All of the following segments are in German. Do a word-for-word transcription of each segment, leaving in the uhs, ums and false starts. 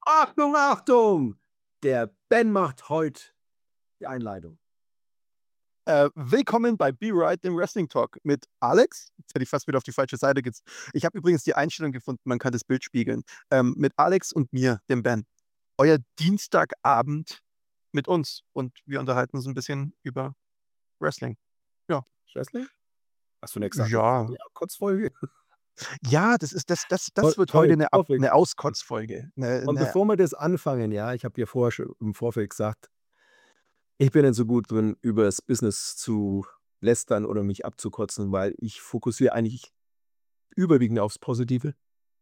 Achtung, Achtung! Der Ben macht heute die Einleitung. Äh, willkommen bei Be Right, dem Wrestling Talk mit Alex. Jetzt hätte ich fast wieder auf die falsche Seite gezogen. Ich habe übrigens die Einstellung gefunden, man kann das Bild spiegeln. Ähm, mit Alex und mir, dem Ben. Euer Dienstagabend mit uns. Und wir unterhalten uns ein bisschen über Wrestling. Ja. Wrestling? Hast du nicht gesagt, das ist Ja. die Kotzfolge? Ja, das ist das, das, Toll, das wird heute toll, eine, Ab perfekt. eine Auskotzfolge. Eine, Und eine, bevor wir das anfangen, ja, ich habe dir vorher schon im Vorfeld gesagt, ich bin nicht so gut drin, über das Business zu lästern oder mich abzukotzen, weil ich fokussiere eigentlich überwiegend aufs Positive.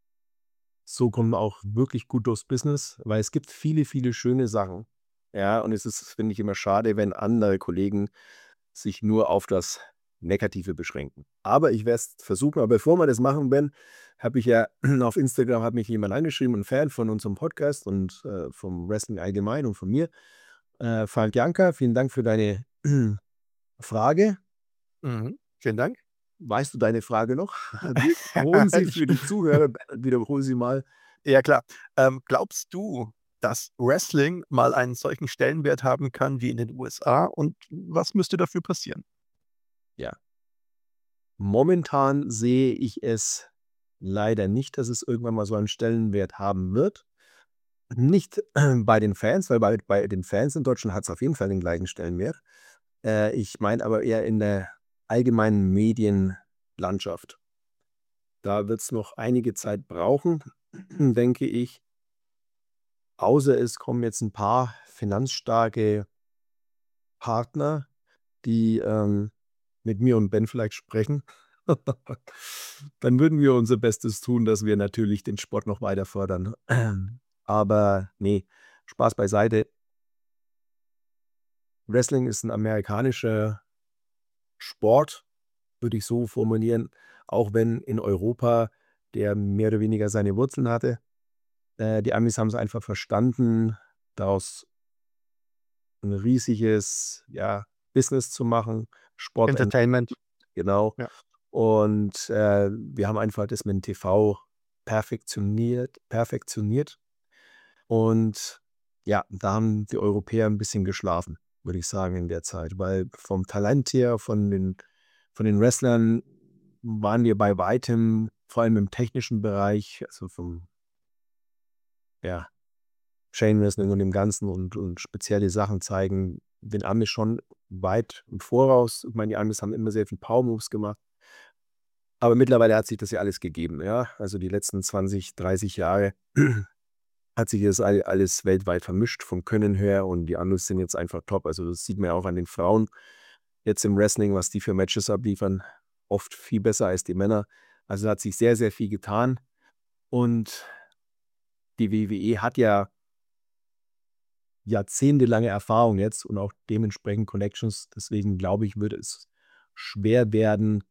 So kommen wir auch wirklich gut durchs Business, weil es gibt viele, viele schöne Sachen. Ja, und es ist, finde ich, immer schade, wenn andere Kollegen sich nur auf das Negative beschränken. Aber ich werde es versuchen. Aber bevor wir das machen, Ben, habe ich ja auf Instagram hat mich jemand angeschrieben, ein Fan von unserem Podcast und äh, vom Wrestling allgemein und von mir. Äh, Frank Janka, vielen Dank für deine Frage. mhm. Vielen Dank. Weißt du deine Frage noch? Wiederholen Sie für die Zuhörer, Ben, wiederhole sie mal. Ja, klar. Ähm, glaubst du, dass Wrestling mal einen solchen Stellenwert haben kann wie in den U S A? Und was müsste dafür passieren? Ja. Momentan sehe ich es leider nicht, dass es irgendwann mal so einen Stellenwert haben wird. Nicht bei den Fans, weil bei bei den Fans in Deutschland hat es auf jeden Fall den gleichen Stellenwert. Äh, ich meine aber eher in der allgemeinen Medienlandschaft. Da wird es noch einige Zeit brauchen, denke ich. Außer es kommen jetzt ein paar finanzstarke Partner, die, ähm, mit mir und Ben vielleicht sprechen. Dann würden wir unser Bestes tun, dass wir natürlich den Sport noch weiter fördern. Aber nee, Spaß beiseite. Wrestling ist ein amerikanischer Sport, würde ich so formulieren, auch wenn in Europa der mehr oder weniger seine Wurzeln hatte. Äh, die Amis haben es einfach verstanden, daraus ein riesiges, ja, Business zu machen, Sport Entertainment. genau. Ja. Und, äh, wir haben einfach das mit dem T V perfektioniert perfektioniert. Und ja, da haben die Europäer ein bisschen geschlafen, würde ich sagen, in der Zeit, weil vom Talent her, von den von den Wrestlern waren wir bei weitem, vor allem im technischen Bereich, also vom, ja, Chain Wrestling und dem Ganzen und und spezielle Sachen zeigen, den Amis schon weit im Voraus. Ich meine, die Amis haben immer sehr viel Power Moves gemacht. Aber mittlerweile hat sich das ja alles gegeben, ja? Also, die letzten zwanzig, dreißig Jahre hat sich das all alles weltweit vermischt vom Können her und die Amis sind jetzt einfach top. Also, das sieht man ja auch an den Frauen jetzt im Wrestling, was die für Matches abliefern, oft viel besser als die Männer. Also, da hat sich sehr, sehr viel getan und die W W E hat ja jahrzehntelange Erfahrung jetzt und auch dementsprechend Connections. Deswegen glaube ich, würde es schwer werden,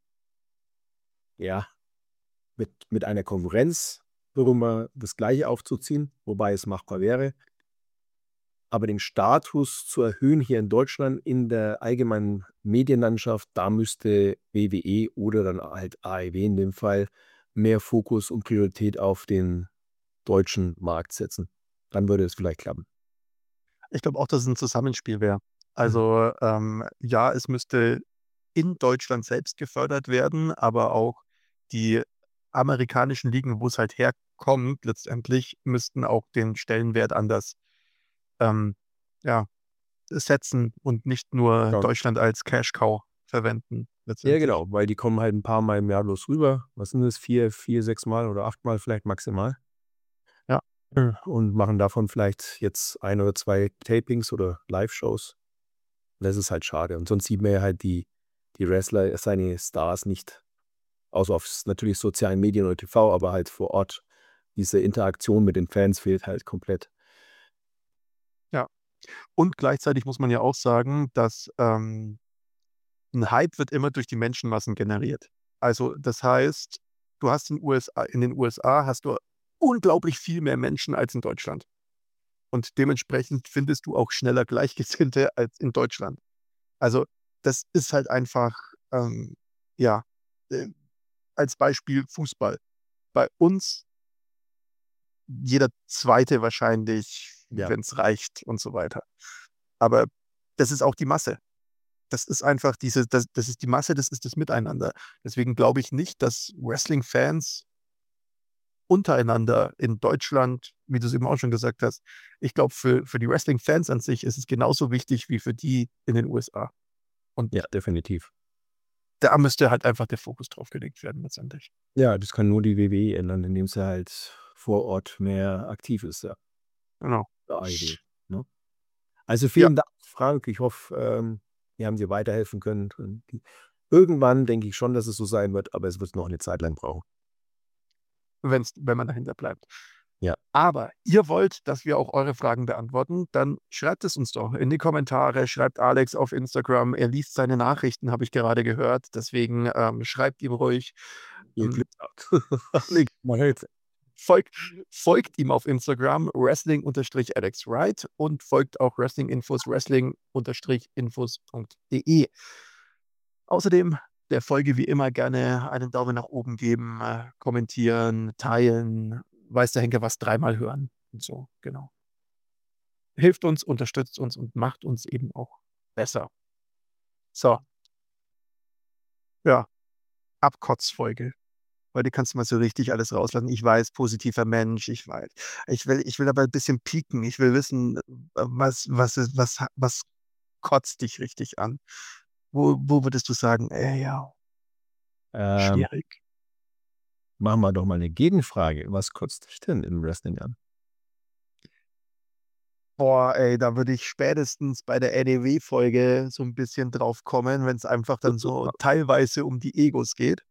ja, mit mit einer Konkurrenz darüber das Gleiche aufzuziehen, wobei es machbar wäre. Aber den Status zu erhöhen hier in Deutschland in der allgemeinen Medienlandschaft, da müsste W W E oder dann halt A E W in dem Fall mehr Fokus und Priorität auf den deutschen Markt setzen. Dann würde es vielleicht klappen. Ich glaube auch, dass es 'n Zusammenspiel wäre. Mhm. Also, ähm, ja, es müsste in Deutschland selbst gefördert werden, aber auch die amerikanischen Ligen, wo es halt herkommt letztendlich, müssten auch den Stellenwert anders, ähm, ja, setzen und nicht nur Ja. Deutschland als Cash Cow verwenden Ja, letztendlich. genau, weil die kommen halt ein paar Mal im Jahr bloß rüber. Was sind das? Vier vier, sechs Mal oder acht Mal vielleicht maximal. Ja, Äh, und machen davon vielleicht jetzt ein oder zwei Tapings oder Liveshows. Das ist halt schade. Und sonst sieht man ja halt die die Wrestler, seine Stars nicht, außer auf s natürlich sozialen Medien oder T V, aber halt vor Ort. Diese Interaktion mit den Fans fehlt halt komplett. ja. Und gleichzeitig muss man ja auch sagen, dass, ähm 'n Hype wird immer durch die Menschenmassen generiert. Also, das heißt, du hast in U S A in den U S A hast du unglaublich viel mehr Menschen als in Deutschland. Und dementsprechend findest du auch schneller Gleichgesinnte als in Deutschland. Also, das ist halt einfach, ähm, ja, äh, als Beispiel Fußball. Bei uns jeder Zweite wahrscheinlich, Ja. wenn es reicht und so weiter. Aber das ist auch die Masse. Das ist einfach diese das das ist die Masse, das ist das Miteinander. Deswegen glaube ich nicht, dass Wrestling-Fans untereinander in Deutschland, wie du es eben auch schon gesagt hast, ich glaube, für für die Wrestling-Fans an sich ist es genauso wichtig wie für die in den U S A. Und Ja, definitiv. da müsste halt einfach der Fokus drauf gelegt werden letztendlich. Ja, das kann nur die W W E ändern, indem sie halt vor Ort mehr aktiv ist, ja. Genau. Bei A E W, ne? Also, Ja, vielen Dank, Frank. Ich hoffe, ähm, wir haben dir weiterhelfen können. Und irgendwann denke ich schon, dass es so sein wird, aber es wird noch eine Zeit lang brauchen. wenn's wenn man dahinter bleibt. Ja. Aber ihr wollt, dass wir auch eure Fragen beantworten, dann schreibt es uns doch in die Kommentare, schreibt Alex auf Instagram. Er liest seine Nachrichten, habe ich gerade gehört. Deswegen, ähm, schreibt ihm ruhig. Ihr Ähm, Glück gehabt. Ne, mal jetzt. folgt folgt ihm auf Instagram wrestling-alex wright und folgt auch Wrestling-Infos wrestling-infos.de. Außerdem der Folge wie immer gerne einen Daumen nach oben geben, äh, kommentieren, teilen, weiß der Henker was, dreimal hören und so, genau. Hilft uns, unterstützt uns und macht uns eben auch besser. So, ja, Abkotzfolge. Heute kannst du mal so richtig alles rauslassen. Ich weiß, positiver Mensch, ich weiß. Ich will ich will aber 'n bisschen pieken. Ich will wissen, äh, was was ist was ha was kotzt dich richtig an? Wo wo würdest du sagen: „Ey, ja, Ähm, schwierig?“ machen wir doch mal 'ne Gegenfrage. Was kotzt dich denn im Wrestling an? Boah, ey, da würde ich spätestens bei der N E W-Folge so 'n bisschen drauf kommen, wenn's einfach dann so teilweise um die Egos geht,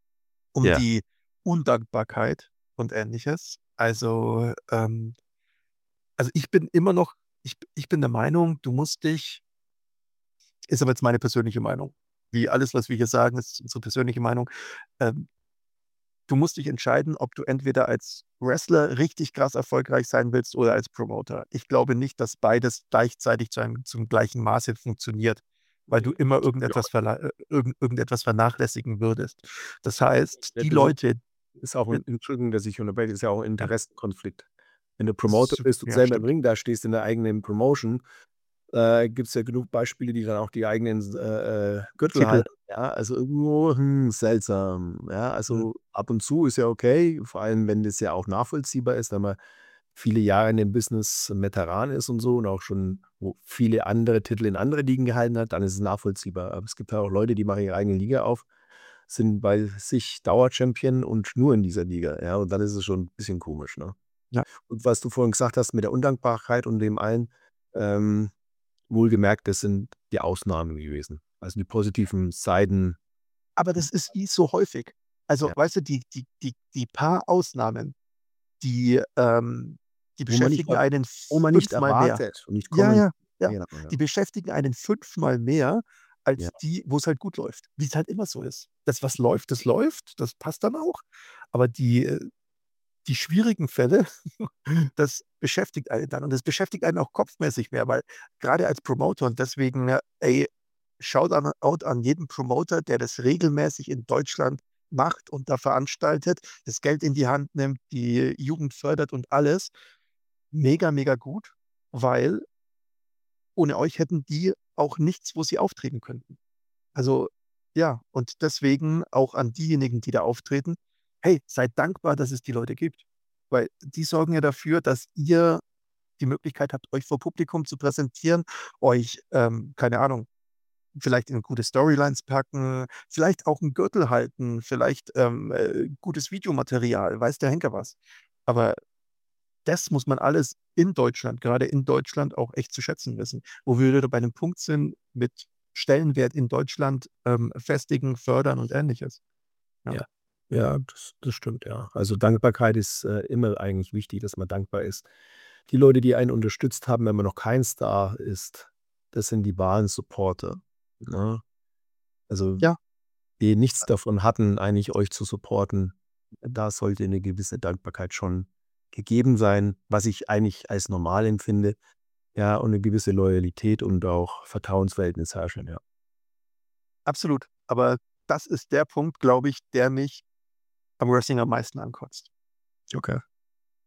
um Ja. die Undankbarkeit und Ähnliches. Also, ähm also, ich bin immer noch ich b ich bin der Meinung, du musst dich ist aber jetzt meine persönliche Meinung. Wie alles, was wir hier sagen, ist unsere persönliche Meinung. Ähm, du musst dich entscheiden, ob du entweder als Wrestler richtig krass erfolgreich sein willst oder als Promoter. Ich glaube nicht, dass beides gleichzeitig zu einem zum gleichen Maße funktioniert, weil du Ne, immer ja. irgendetwas verla äh, irgend irgendetwas vernachlässigen würdest. Das heißt, Ja, die das ist Leute ist auch äh 'n Entschuldigung, dass ich unterbreche, ist ja auch 'n Ja. Interessenkonflikt. Wenn du Promoter S bist und ja, selber im stimmt. Ring dastehst in der eigenen Promotion, äh, gibt's ja genug Beispiele, die dann auch die eigenen s äh, äh, Gürtel Titel. halten, ja? Also, irgendwo, hm, seltsam, ja? Mhm. Also, ab und zu ist ja okay, vor allem, wenn das ja auch nachvollziehbar ist, wenn man viele Jahre in dem Business 'n Veteran ist und so und auch schon wo viele andere Titel in anderen Ligen gehalten hat, dann ist es nachvollziehbar. Aber es gibt ja auch Leute, die machen ihre eigene Liga auf, sind bei sich Dauer-Champion und nur in dieser Liga, ja? Und dann ist es schon 'n bisschen komisch, ne? Ja. Und was du vorhin gesagt hast mit der Undankbarkeit und dem allen, ähm, wohlgemerkt, das sind die Ausnahmen gewesen. Also, die positiven Seiten Aber das ist wie so häufig. Also, Ja. weißt du, die die die die paar Ausnahmen, die, ähm die Wo man nicht beschäftigen er einen wo man nicht fünfmal mehr. erwartet und nicht Ja, kommen ja, ja. genau, ja. Die beschäftigen einen fünfmal mehr als Ja. die, wo's halt gut läuft, wie's halt immer so ist. Das, was läuft, das läuft, das passt dann auch. Aber die, äh die schwierigen Fälle, das beschäftigt einen dann und das beschäftigt einen auch kopfmäßig mehr, weil grade als Promoter und deswegen, äh, ey, Shout an out an jeden Promoter, der das regelmäßig in Deutschland macht und da veranstaltet, das Geld in die Hand nimmt, die Jugend fördert und alles. Mega, mega gut, weil ohne euch hätten die auch nichts, wo sie auftreten könnten. Also, ja, und deswegen auch an diejenigen, die da auftreten: „Hey, seid dankbar, dass es die Leute gibt.“ Weil die sorgen ja dafür, dass ihr die Möglichkeit habt, euch vor Publikum zu präsentieren, euch, ähm, keine Ahnung, vielleicht in gute Storylines packen, vielleicht auch 'n Gürtel halten, vielleicht, ähm, äh, gutes Videomaterial, weiß der Henker was. Aber das muss man alles in Deutschland grade in Deutschland auch echt zu schätzen wissen, wo wir wieder bei 'nem Punkt sind mit Stellenwert in Deutschland, ähm, festigen, fördern und Ähnliches. Ja. Ja. Ja, das das stimmt, ja. Also, Dankbarkeit ist, äh, immer eigentlich wichtig, dass man dankbar ist. Die Leute, die einen unterstützt haben, wenn man noch kein Star ist, das sind die wahren Supporter, ne? Also, Ja. die nichts davon hatten, eigentlich euch zu supporten. Da sollte 'ne gewisse Dankbarkeit schon gegeben sein, was ich eigentlich als normal empfinde, ja, und 'ne gewisse Loyalität und auch Vertrauensverhältnis herrschen, ja. Absolut. Aber das ist der Punkt, glaube ich, der mich am Wrestling am meisten ankotzt. Okay.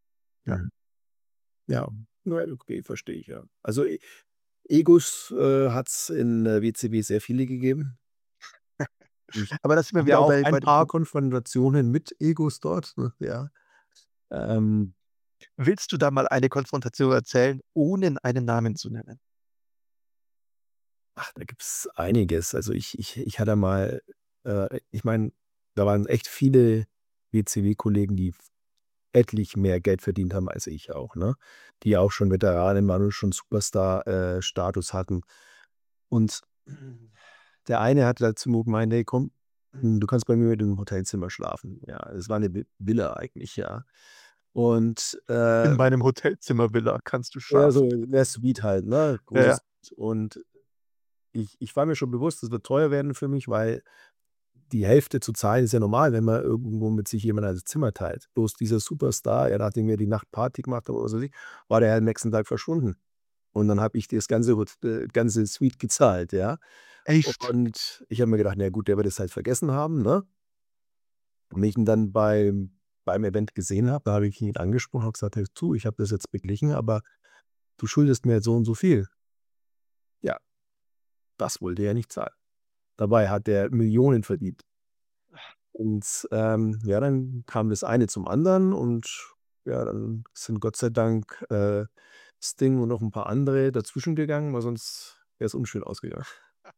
Ja. Mhm. Ja, na ja, okay, verstehe ich, ja. Also, E Egos, äh, hat's in, äh, W C W sehr viele gegeben. Ich Aber da sind wir hatte wieder auch auch bei ein bei dem paar Punkt. Konfrontationen mit Egos dort, ne, ja. Ähm, Willst du da mal eine Konfrontation erzählen, ohne einen Namen zu nennen? ach, da gibt's einiges. Also, ich ich ich hatte mal äh, ich meine, da waren echt viele W C W-Kollegen, die f etlich mehr Geld verdient haben als ich auch, ne? Die auch schon Veteranen waren und schon Superstar äh, Status hatten. Und der eine hat halt zu mir gemeint: „Hey, komm, hm, du kannst bei mir im Hotelzimmer schlafen." Ja, es war 'ne Vi Villa eigentlich, ja. Und, In äh meinem Hotelzimmer-Villa kannst du ja, schlafen. so in der Suite halt, ne? Ja, Großes ja. und ich ich war mir schon bewusst, das wird teuer werden für mich, weil die Hälfte zu zahlen ist ja normal, wenn man irgendwo mit sich jemand ein Zimmer teilt. Bloß dieser Superstar, ja, nachdem wir die Nacht Party gemacht haben oder was weiß ich, war der am nächsten Tag verschwunden. Und dann habe ich das ganze Hot äh, ganze Suite gezahlt, ja. Echt? Und ich habe mir gedacht: „Na ja gut, der wird es halt vergessen haben", ne? Und wenn ich ihn dann beim beim Event gesehen habe, da habe ich ihn angesprochen, habe gesagt: „Hör zu, ich habe das jetzt beglichen, aber du schuldest mir jetzt so und so viel." Ja, das wollte er nicht zahlen. Dabei hat der Millionen verdient. Und, ähm, ja, dann kam das eine zum anderen und ja, dann sind Gott sei Dank, äh, Sting und noch 'n paar andere dazwischen gegangen, weil sonst wäre es unschön ausgegangen.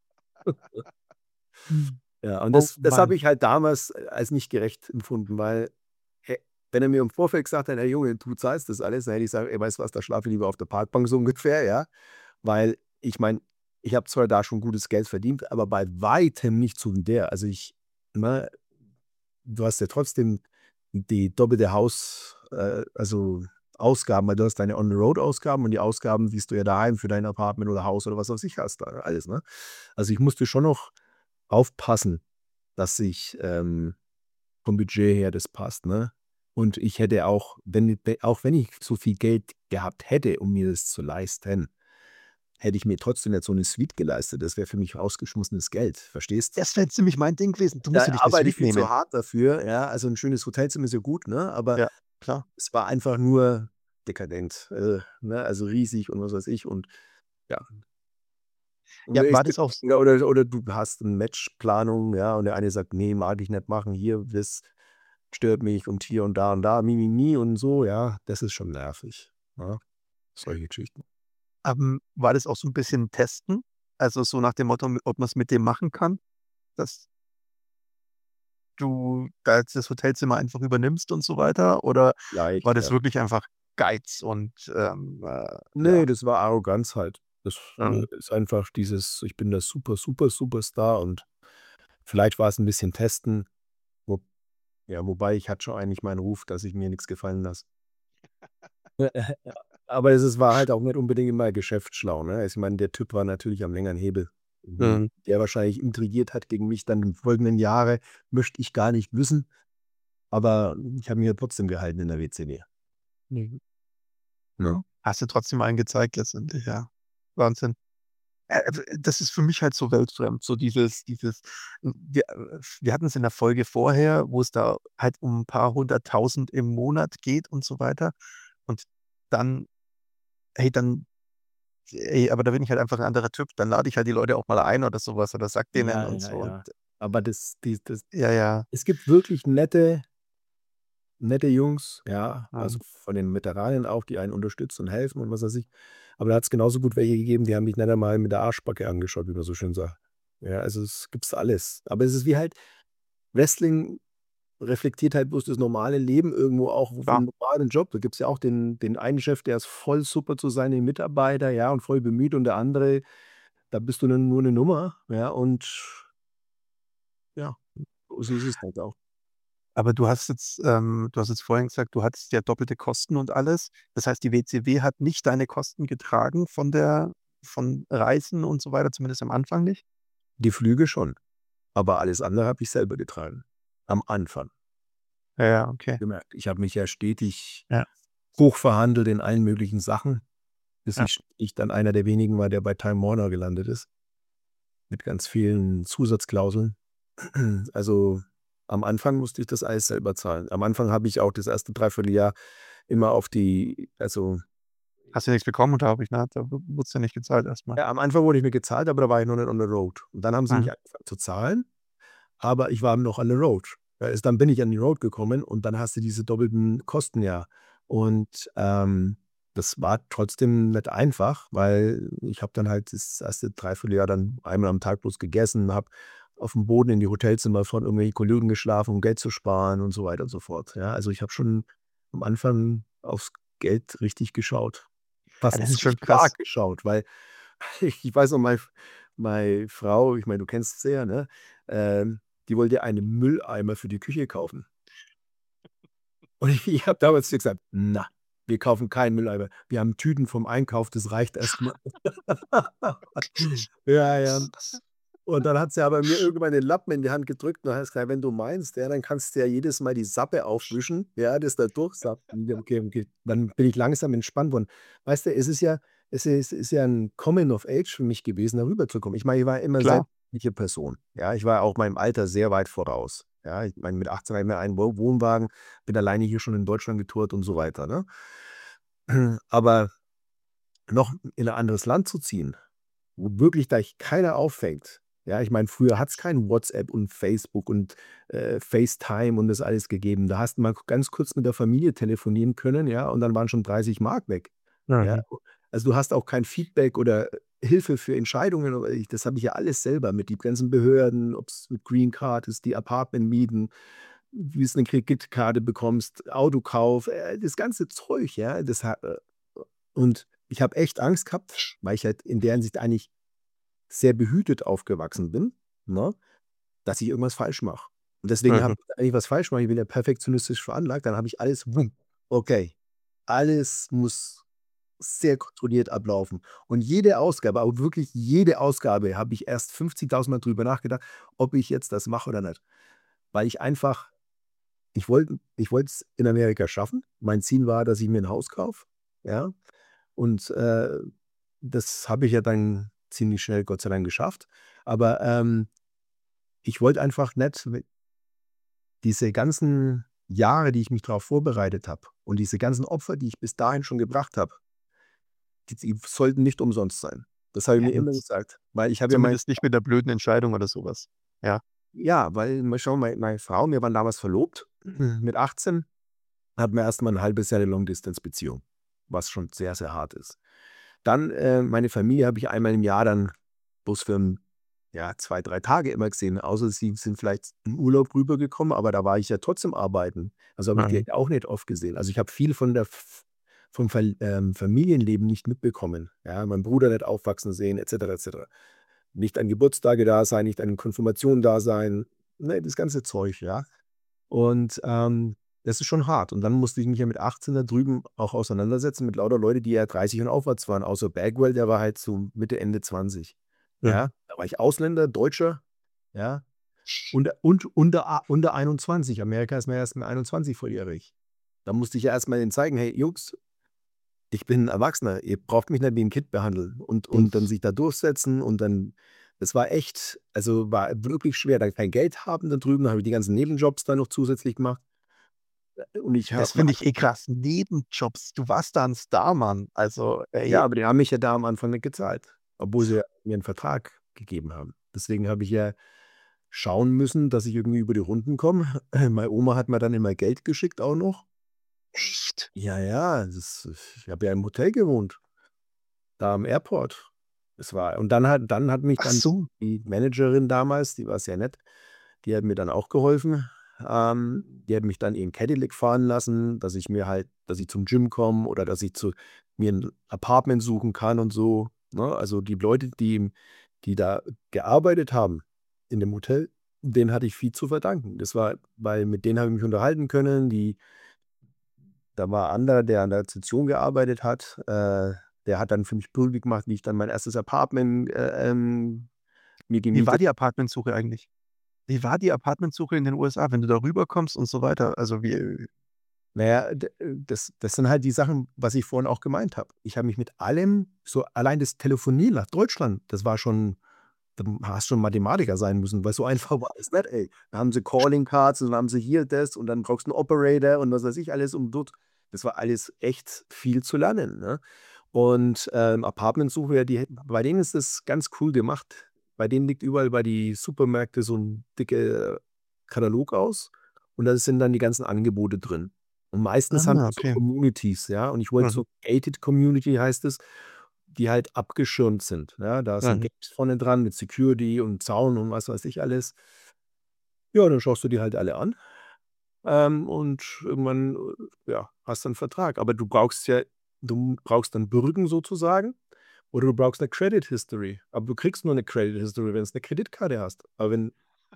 Ja, und Oh das das habe Mann. ich halt damals äh, als nicht gerecht empfunden, weil, hä, wenn er mir im Vorfeld gesagt hätte: „Hey Junge, du zahlst das alles", dann hätte ich gesagt: „Ey, weißt du was, da schlafe ich lieber auf der Parkbank", so ungefähr, ja. Weil ich meine, ich habe zwar da schon gutes Geld verdient, aber bei weitem nicht so wie der. Also, ich ne, du hast ja trotzdem die doppelte Haus äh, also Ausgaben, weil du hast deine On-the-Road-Ausgaben und die Ausgaben, die du ja daheim für dein Apartment oder Haus oder was weiß ich hast da alles, ne? Also, ich musste schon noch aufpassen, dass ich, ähm, vom Budget her das passt, ne? Und ich hätte auch, wenn we auch wenn ich so viel Geld gehabt hätte, um mir das zu leisten, hätte ich mir trotzdem nicht so 'ne Suite geleistet. Das wäre für mich rausgeschmissenes Geld, verstehst? Das wäre jetzt nämlich mein Ding gewesen. Du musst Da ja nicht 'ne arbeite ich Suite viel zu nehmen. hart dafür, ja. Also 'n schönes Hotelzimmer ist ja gut, ne, aber Ja, klar. es war einfach nur dekadent, äh, ne, also riesig und was weiß ich und ja. Und Ja, ich war das auch s ja, oder oder du hast 'n Matchplanung, ja, und der eine sagt: „Ne, mag ich nicht machen, hier, das stört mich und hier und da und da, mi, mi, mi" und so, ja. Das ist schon nervig, ne? Solche Geschichten. ähm, war das auch so 'n bisschen testen? Also, so nach dem Motto, m ob man's mit dem machen kann, dass du da jetzt das Hotelzimmer einfach übernimmst und so weiter? Oder war Leicht, das ja. wirklich einfach Geiz und, ähm, äh, Ne, ja. das war Arroganz halt. Das, äh, Mhm. ist einfach dieses: „Ich bin der Super, Super, Superstar" und vielleicht war's 'n bisschen testen, wo ja, wobei ich hatte schon eigentlich meinen Ruf, dass ich mir nix gefallen lasse. Aber es es war halt auch nicht unbedingt immer geschäftsschlau, ne? Also, ich meine, der Typ war natürlich am längeren Hebel. Wie Mhm. der wahrscheinlich intrigiert hat gegen mich dann im folgenden Jahre, möchte ich gar nicht wissen, aber ich habe mich ja trotzdem gehalten in der W C W. Mhm. Ne? Hast du trotzdem einen gezeigt letztendlich, ja. Wahnsinn. Äh, w das ist für mich halt so weltfremd, so dieses dieses hm, wir äh, wir hatten's in der Folge vorher, wo es da halt um 'n paar hunderttausend im Monat geht und so weiter. Und dann hey, dann ey, aber da bin ich halt einfach 'n anderer Typ. Dann lade ich halt die Leute auch mal ein oder so was oder sage denen Ja, und ja, so und ja. Aber das die das ja, ja. es gibt wirklich nette nette Jungs, ja, also Mhm. von den Veteranen auch, die einen unterstützen und helfen und was weiß ich. Aber da hat's genauso gut welche gegeben, die haben mich nicht einmal mit der Arschbacke angeschaut, wie man so schön sagt. Ja, also es gibt's alles. Aber es ist wie halt Wrestling reflektiert halt bloß das normale Leben irgendwo auch Klar. vom normalen Job. Da gibt's ja auch den den einen Chef, der ist voll super zu seinen Mitarbeiter, ja, und voll bemüht und der andere, da bist du dann nur 'ne Nummer, ja, und ja, so ist es halt auch. Aber du hast jetzt ähm, du hast jetzt vorhin gesagt, du hattest ja doppelte Kosten und alles. Das heißt, die W C W hat nicht deine Kosten getragen von der von Reisen und so weiter, zumindest am Anfang nicht? Die Flüge schon, aber alles andere habe ich selber getragen, am Anfang. Ja, ja, okay. Gemerkt, ich habe mich ja stetig Ja. hochverhandelt in allen möglichen Sachen, bis Ja. ich ich dann einer der wenigen war, der bei Time Warner gelandet ist mit ganz vielen Zusatzklauseln. Also, am Anfang musste ich das alles selber zahlen. Am Anfang habe ich auch das erste dreiviertel Jahr immer auf die also Hast du nichts bekommen oder habe ich ne, da wu wurdest du nicht gezahlt erstmal? Ja, am Anfang wurde ich mir gezahlt, aber da war ich noch nicht on the road. Und dann haben sie mich Mhm. angefangen zu zahlen, aber ich war noch on the road. Da ist dann bin ich an die Road gekommen und dann hast du diese doppelten Kosten ja. Und, ähm, das war trotzdem nicht einfach, weil ich habe dann halt das erste dreiviertel Jahr dann einmal am Tag bloß gegessen, habe aufm Boden in die Hotelzimmer von irgendwelchen Kollegen geschlafen, um Geld zu sparen und so weiter und so fort, ja? Also, ich habe schon am Anfang aufs Geld richtig geschaut. Ja, Fast das ist zu schon stark krass. geschaut, weil ich ich weiß noch, mei F meine Frau, ich meine, du kennst sie ja, ne? Ähm, die wollte einen Mülleimer für die Küche kaufen. Und ich ich habe damals zu ihr gesagt: „Na, wir kaufen keinen Mülleimer. Wir haben Tüten vom Einkauf, das reicht erst mal.“ Ja, ja. Und dann hat sie aber mir irgendwann den Lappen in die Hand gedrückt und hat gesagt: „Wenn du meinst, ja, dann kannst du ja jedes Mal die Sappe aufwischen, ja, das da durchsappt.“ Okay, okay. Dann bin ich langsam entspannt worden. Weißt du, es ist ja es ist ist ja 'n Coming of Age für mich gewesen, da rüberzukommen. Ich meine, ich war immer Klar. selbstständige Person, ja? Ich war auch meinem Alter sehr weit voraus, ja? Ich meine, mit achtzehn hatte ich mir einen Wo Wohnwagen, bin alleine hier schon in Deutschland getourt und so weiter, ne? Aber noch in 'n anderes Land zu ziehen, wo wirklich da dich keiner auffängt, ja? Ich meine, früher hat's kein WhatsApp und Facebook und, äh, FaceTime und das alles gegeben. Da hast du mal k ganz kurz mit der Familie telefonieren können, ja, und dann waren schon dreißig Mark weg, ja? Mhm. Also, du hast auch kein Feedback oder Hilfe für Entscheidungen oder ich das habe ich ja alles selber mit die ganzen Behörden, ob's mit Greencard ist, die Apartment mieten, wie's 'ne Kreditkarte bekommst, Autokauf, äh, das ganze Zeug, ja? Das ha äh, und ich habe echt Angst gehabt, weil ich halt in der Hinsicht eigentlich sehr behütet aufgewachsen bin, ne, dass ich irgendwas falsch mache. Und deswegen habe Mhm. ich wenn ich was falsch mache, ich bin ja perfektionistisch veranlagt, dann habe ich alles okay, alles muss sehr kontrolliert ablaufen. Und jede Ausgabe, aber wirklich jede Ausgabe habe ich erst fünfzigtausend Mal drüber nachgedacht, ob ich jetzt das mache oder nicht. Weil ich einfach ich wollte ich wollte es in Amerika schaffen. Mein Ziel war, dass ich mir 'n Haus kaufe, ja? Und, äh, das habe ich ja dann ziemlich schnell Gott sei Dank geschafft. Aber, ähm, ich wollte einfach nicht w diese ganzen Jahre, die ich mich drauf vorbereitet habe und diese ganzen Opfer, die ich bis dahin schon gebracht habe die die sollten nicht umsonst sein. Das habe ich Ja, mir immer nix. gesagt, weil ich habe ja mein Zumindest nicht mit 'ner blöden Entscheidung oder so was, ja? Ja, weil mal schau, mei meine Frau wir waren damals verlobt mit achtzehn hatten wir erst mal 'n halbes Jahr 'ne Long-Distance-Beziehung, was schon sehr, sehr hart ist. Dann, äh, meine Familie habe ich einmal im Jahr dann bloß für 'n ja, zwei, drei Tage immer gesehen, außer sie sind vielleicht im Urlaub rübergekommen, aber da war ich ja trotzdem arbeiten. Also, habe ich die Mhm. halt auch nicht oft gesehen. Also, ich habe viel von der F vom Verl ähm, Familienleben nicht mitbekommen, ja? Meinen Bruder nicht aufwachsen sehen et cetera, et cetera. Nicht an Geburtstage da sein, nicht an Konfirmationen da sein, ne, das ganze Zeug, ja? Und, ähm, das ist schon hart. Und dann musste ich mich ja mit achtzehn da drüben auch auseinandersetzen mit lauter Leute, die ja dreißig und aufwärts waren, außer Bagwell, der war halt so Mitte, Ende zwanzig, Mhm. ja? Da war ich Ausländer, Deutscher, ja? Und und unter a unter einundzwanzig. Amerika ist man ja erst mit einundzwanzig volljährig. Da musste ich ja erst mal denen zeigen: „Hey Jungs, ich bin 'n Erwachsener, ihr braucht mich nicht wie 'n Kind behandeln.“ Und und dann sich da durchsetzen und dann das war echt also, war wirklich schwer, dann kein Geld haben da drüben, dann habe ich die ganzen Nebenjobs da noch zusätzlich gemacht. Äh, und ich Das habe finde ich eh krass. Nebenjobs. Du warst da 'n Star, Mann. Also, Ja, ey. aber die haben mich ja da am Anfang nicht gezahlt, obwohl sie ja mir 'n Vertrag gegeben haben. Deswegen habe ich ja schauen müssen, dass ich irgendwie über die Runden komme. Meine Oma hat mir dann immer Geld geschickt auch noch. Echt? Ja, ja, das ich habe ja im Hotel gewohnt da am Airport. Es war und dann hat dann hat mich Ach dann so. die Managerin damals, die war sehr nett, die hat mir dann auch geholfen. Ähm, die hat mich dann ihren Cadillac fahren lassen, dass ich mir halt dass ich zum Gym komme oder dass ich zu mir 'n Apartment suchen kann und so, ne? Also, die Leute, die die da gearbeitet haben in dem Hotel, denen hatte ich viel zu verdanken. Das war weil mit denen habe ich mich unterhalten können, die da war anderer, der an der Rezeption gearbeitet hat, äh, der hat dann für mich gemacht, wie ich dann mein erstes Apartment, äh, ähm, mir Wie war gemietet die Apartmentsuche eigentlich? Wie war die Apartmentsuche in den USA, wenn du da rüberkommst und so weiter? Also, wie Na ja, d äh, das das sind halt die Sachen, was ich vorhin auch gemeint habe. Ich habe mich mit allem so allein das Telefonieren nach Deutschland, das war schon da hast schon Mathematiker sein müssen, weil so einfach war es nicht, ey. Da haben sie Calling Cards und dann haben sie hier das und dann brauchst du 'n Operator und was weiß ich alles und dort. Das war alles echt viel zu lernen, ne? Und, ähm, Apartmentsuche, ja, die bei denen ist das ganz cool gemacht. Bei denen liegt überall bei die Supermärkte so 'n dicker Katalog aus und da sind dann die ganzen Angebote drin. Und meistens haben Ah, die so okay. Communities, ja, und ich wollte Mhm. so gated Community heißt es, die halt abgeschirmt sind, ja? Da ist 'n Mhm. Gate vorne dran mit Security und Zaun und was weiß ich alles. Ja, dann schaust du die halt alle an, ähm, und irgendwann, äh, ja, hast du 'n Vertrag. Aber du brauchst ja du brauchst dann Bürgen sozusagen oder du brauchst 'ne Credit History. Aber du kriegst nur 'ne Credit History, wenn's 'ne Kreditkarte hast. Aber wenn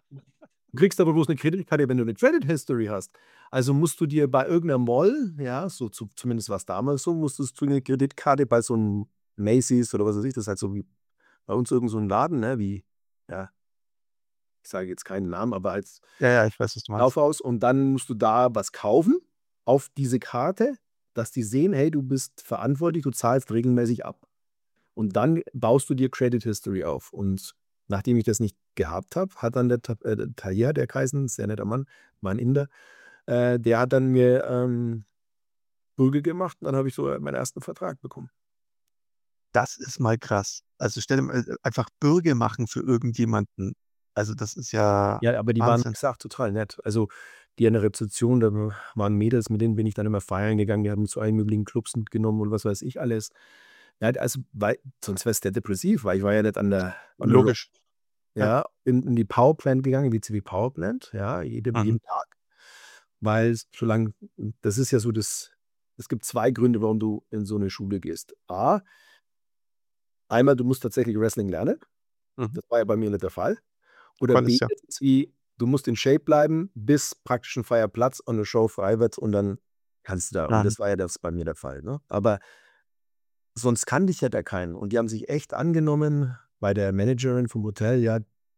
du kriegst aber bloß 'ne Kreditkarte, wenn du 'ne Credit History hast. Also musst du dir bei irgend 'ner Mall, ja, so zu zumindest war's damals so, musstest du 'ne Kreditkarte bei so 'n Macy's oder was weiß ich, das ist halt so wie bei uns irgend so 'n Laden, ne, wie, ja ich sage jetzt keinen Namen, aber als Ja, ja, ich weiß, was du meinst. Kaufhaus und dann musst du da was kaufen auf diese Karte, dass die sehen: „Hey, du bist verantwortlich, du zahlst regelmäßig ab.“ Und dann baust du dir Credit History auf. Und nachdem ich das nicht gehabt habe, hat dann der Ta äh, der Tayyar hat der geheißen, sehr netter Mann, war 'n Inder, äh, der hat dann mir, ähm, Bürge gemacht und dann habe ich so, äh, meinen ersten Vertrag bekommen. Das ist mal krass. Also, stell dir mal, äh, einfach Bürge machen für irgendjemanden. Also, das ist ja Ja, aber die waren, wie Wahnsinn. gesagt, total nett. Also, die an der Rezeption, da w waren Mädels, mit denen bin ich dann immer feiern gegangen. Die haben mich zu allen möglichen Clubs mitgenommen und was weiß ich alles. Ja, also, weil sonst wärst du depressiv, weil ich war ja nicht an der on the road. Logisch. Ja. Ja, in in die Powerplant gegangen, W C W Powerplant, ja, jedem Mhm. jeden Tag. Weil's solang das ist ja so das es gibt zwei Gründe, warum du in so 'ne Schule gehst. A einmal, du musst tatsächlich Wrestling lernen. Mhm. Das war ja bei mir nicht der Fall. Du Oder B, konntest ja. es ist wie, du musst in Shape bleiben, bis praktisch 'n freier Platz und 'ne Show frei wird und dann kannst du da und Mhm. das war ja das bei mir der Fall, ne? Aber sonst kannte ich ja da keinen und die haben sich echt angenommen bei der Managerin vom Hotel, ja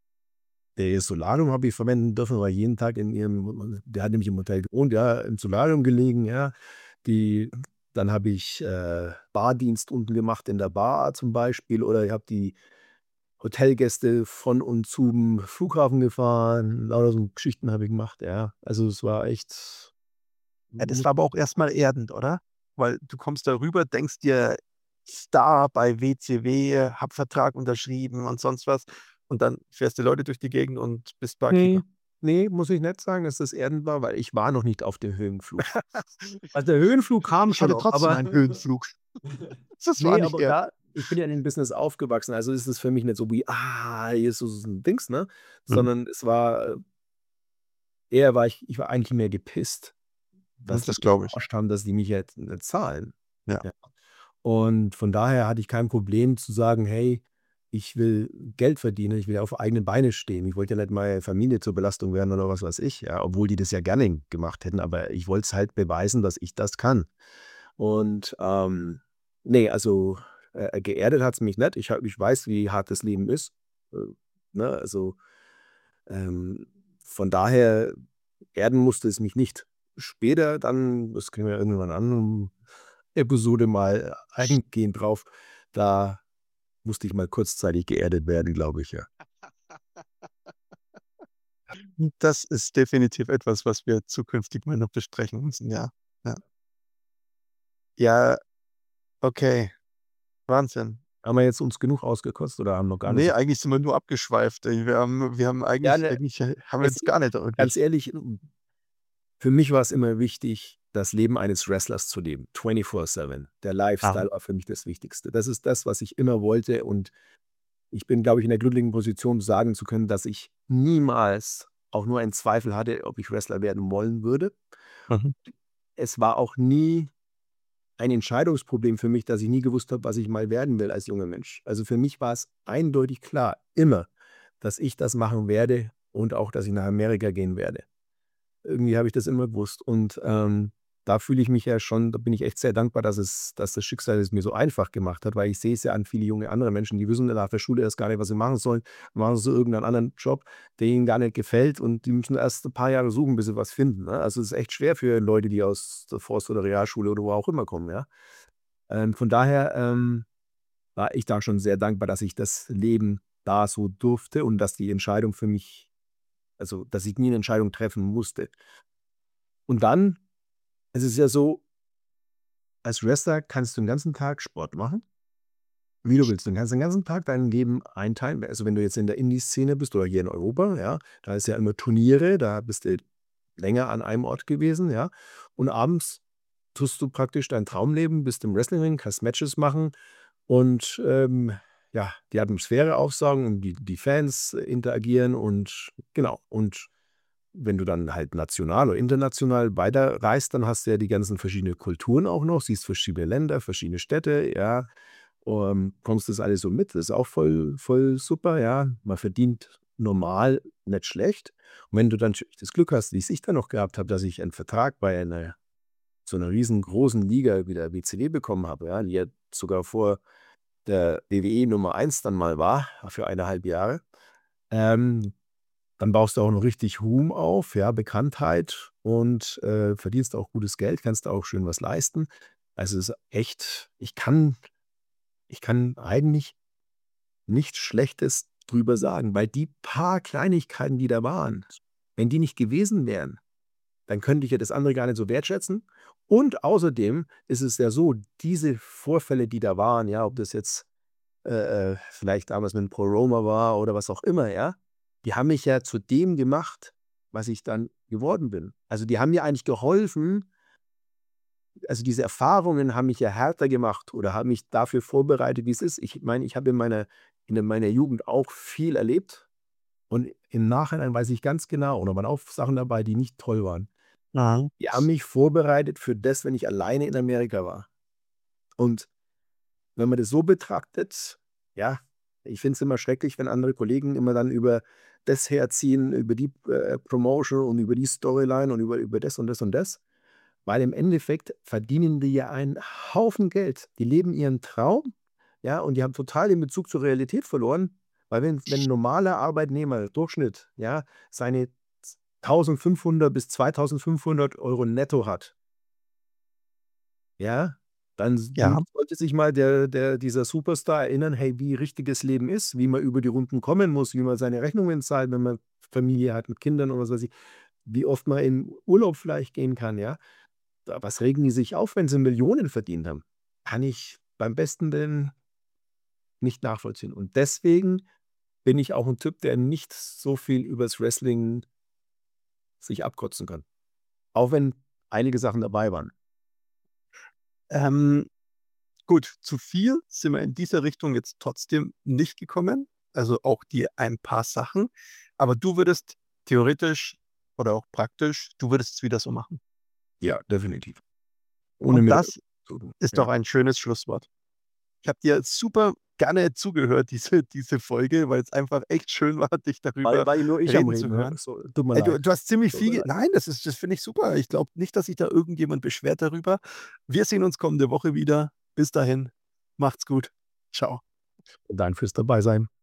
äh, ihr Solarium habe ich verwenden dürfen, war jeden Tag in ihrem der hat nämlich im Hotel gewohnt, ja, im Solarium gelegen, ja. Die dann habe ich, äh, Bardienst unten gemacht in der Bar zum Beispiel oder ich habe die Hotelgäste von und zum Flughafen gefahren. Lauter so Geschichten habe ich gemacht, ja. Also, es war echt Ja, das muss war aber auch erst mal erdend, oder? Weil du kommst da rüber, denkst dir: „Star bei W C W, habe Vertrag unterschrieben“ und sonst was. Und dann fährst du Leute durch die Gegend und bist Ne, Barkeeper. ne, muss ich nicht sagen, dass das erdend war, weil ich war noch nicht auf dem Höhenflug. Also, der Höhenflug kam Ich schon hatte noch, trotzdem aber einen Höhenflug. Das war ne, nicht aber erdend. da ich bin ja in dem Business aufgewachsen, also ist es für mich nicht so wie: „Ah, hier ist so so 'n Dings“, ne? Mhm. Sondern es war, äh eher war ich ich war eigentlich mehr gepisst, Hm, dass die das mich glaube ich. verarscht haben, dass die mich jetzt nicht zahlen, Ja. ja. Und von daher hatte ich kein Problem zu sagen: „Hey, ich will Geld verdienen, ich will auf eigenen Beine stehen.“ Ich wollte ja nicht meiner Familie zur Belastung werden oder was weiß ich, ja, obwohl die das ja gerne gemacht hätten, aber ich wollte es halt beweisen, dass ich das kann. Und, ähm, ne, also, äh, geerdet hat's mich nicht. Ich habe ich weiß, wie hart das Leben ist, äh, ne? Also, ähm, von daher erden musste es mich nicht. Später dann, das können wir irgendwann in 'ner anderen Episode mal eingehen drauf, da musste ich mal kurzzeitig geerdet werden, glaube ich, ja. Hm, das ist definitiv etwas, was wir zukünftig mal noch besprechen müssen, ja. Ja. Ja, okay. Wahnsinn. Haben wir jetzt uns genug ausgekotzt oder haben noch gar nicht Ne, so eigentlich sind wir nur abgeschweift. Äh, wir haben wir haben Ja, eigentlich ne, eigentlich, äh, haben wir es jetzt gar nicht ganz wirklich ehrlich, hm für mich war's immer wichtig, das Leben eines Wrestlers zu leben, twenty four seven. Der Aha. Lifestyle war für mich das Wichtigste. Das ist das, was ich immer wollte und ich bin, glaube ich, in der glücklichen Position, sagen zu können, dass ich niemals auch nur einen Zweifel hatte, ob ich Wrestler werden wollen würde. Mhm. Es war auch nie ein Entscheidungsproblem für mich, dass ich nie gewusst habe, was ich mal werden will als junger Mensch. Also, für mich war's eindeutig klar, immer, dass ich das machen werde und auch, dass ich nach Amerika gehen werde. Irgendwie habe ich das immer gewusst und, ähm, da fühle ich mich ja schon da bin ich echt sehr dankbar, dass es dass das Schicksal es mir so einfach gemacht hat, weil ich sehe es ja an viele junge andere Menschen, die wissen nach der Schule erst gar nicht, was sie machen sollen. Machen sie irgendeinen anderen Job, der ihnen gar nicht gefällt und die müssen erst 'n paar Jahre suchen, bis sie was finden, ne? Also, es ist echt schwer für Leute, die aus der Forst oder Realschule oder wo auch immer kommen, ja? Ähm, von daher, ähm, war ich da schon sehr dankbar, dass ich das Leben da so durfte und dass die Entscheidung für mich also, dass ich nie 'ne Entscheidung treffen musste. Und dann es ist ja so als Wrestler kannst du den ganzen Tag Sport machen, wie du willst. Du kannst den ganzen Tag dein Leben einteilen. Also, wenn du jetzt in der Indie-Szene bist oder hier in Europa, ja, da ist ja immer Turniere, da bist du länger an einem Ort gewesen, ja. Und abends tust du praktisch dein Traumleben, bist im Wrestlingring, kannst Matches machen und, ähm, ja, die Atmosphäre aufsaugen und die die Fans interagieren und genau. Und wenn du dann halt national oder international weiterreist, dann hast du ja die ganzen verschiedenen Kulturen auch noch, siehst verschiedene Länder, verschiedene Städte, ja, ähm, kommst das alles so mit. Das ist auch voll voll super, ja. Man verdient normal nicht schlecht. Und wenn du dann das Glück hast, wie ich dann noch gehabt habe, dass ich einen Vertrag bei einer so einer riesengroßen Liga wie der W C W bekommen habe, ja, die ja sogar vor der W W E Nummer eins dann mal war für eineinhalb Jahre, ähm, dann baust du auch noch richtig Ruhm auf, ja, Bekanntheit und, äh, verdienst auch gutes Geld, kannst auch schön was leisten. Also, es ist echt ich kann ich kann eigentlich nichts Schlechtes drüber sagen, weil die paar Kleinigkeiten, die da waren, wenn die nicht gewesen wären, dann könnte ich ja das andere gar nicht so wertschätzen. Und außerdem ist es ja so, diese Vorfälle, die da waren, ja, ob das jetzt, äh, äh, vielleicht damals mit Paul Roma war oder was auch immer, ja, die haben mich ja zu dem gemacht, was ich dann geworden bin. Also, die haben mir eigentlich geholfen also, diese Erfahrungen haben mich ja härter gemacht oder haben mich dafür vorbereitet, wie es ist. Ich meine, ich habe in meiner in meiner Jugend auch viel erlebt und im Nachhinein weiß ich ganz genau oder waren auch Sachen dabei, die nicht toll waren. Mhm. Die haben mich vorbereitet für das, wenn ich alleine in Amerika war. Und wenn man das so betrachtet, ja, ich finde es immer schrecklich, wenn andere Kollegen immer dann über das herziehen, über die, äh, Promotion und über die Storyline und über über das und das und das. Weil im Endeffekt verdienen die ja einen Haufen Geld. Die leben ihren Traum, ja, und die haben total den Bezug zur Realität verloren, weil wenn wenn 'n normaler Arbeitnehmer, Durchschnitt, ja, seine z tausendfünfhundert bis zweitausendfünfhundert Euro netto hat ja, dann s Ja. sollte sich mal der der dieser Superstar erinnern, hey, wie richtiges Leben ist, wie man über die Runden kommen muss, wie man seine Rechnungen zahlt, wenn man Familie hat mit Kindern oder was weiß ich, wie oft man in Urlaub vielleicht gehen kann, ja? Da was regen die sich auf, wenn sie Millionen verdient haben? Kann ich beim besten Willen nicht nachvollziehen. Und deswegen bin ich auch 'n Typ, der nicht so viel übers Wrestling sich abkotzen kann. Auch wenn einige Sachen dabei waren. Ähm, gut, zu viel sind wir in dieser Richtung jetzt trotzdem nicht gekommen, also auch die ein paar Sachen. Aber du würdest theoretisch oder auch praktisch du würdest es wieder so machen? Ja, definitiv. Ohne Und mir das ist ja. doch ein schönes Schlusswort. Ich habe dir super gerne zugehört, diese diese Folge, weil's einfach echt schön war, dich War darüber war nur ich am reden zu Reden, ja? hören. So, tut mir Ey, du leid. du hast ziemlich Tut mir viel leid. nein, das ist das finde ich super. Ich glaube nicht, dass sich da irgendjemand beschwert darüber. Wir sehen uns kommende Woche wieder. Bis dahin, macht's gut. Tschau. Danke fürs Dabeisein.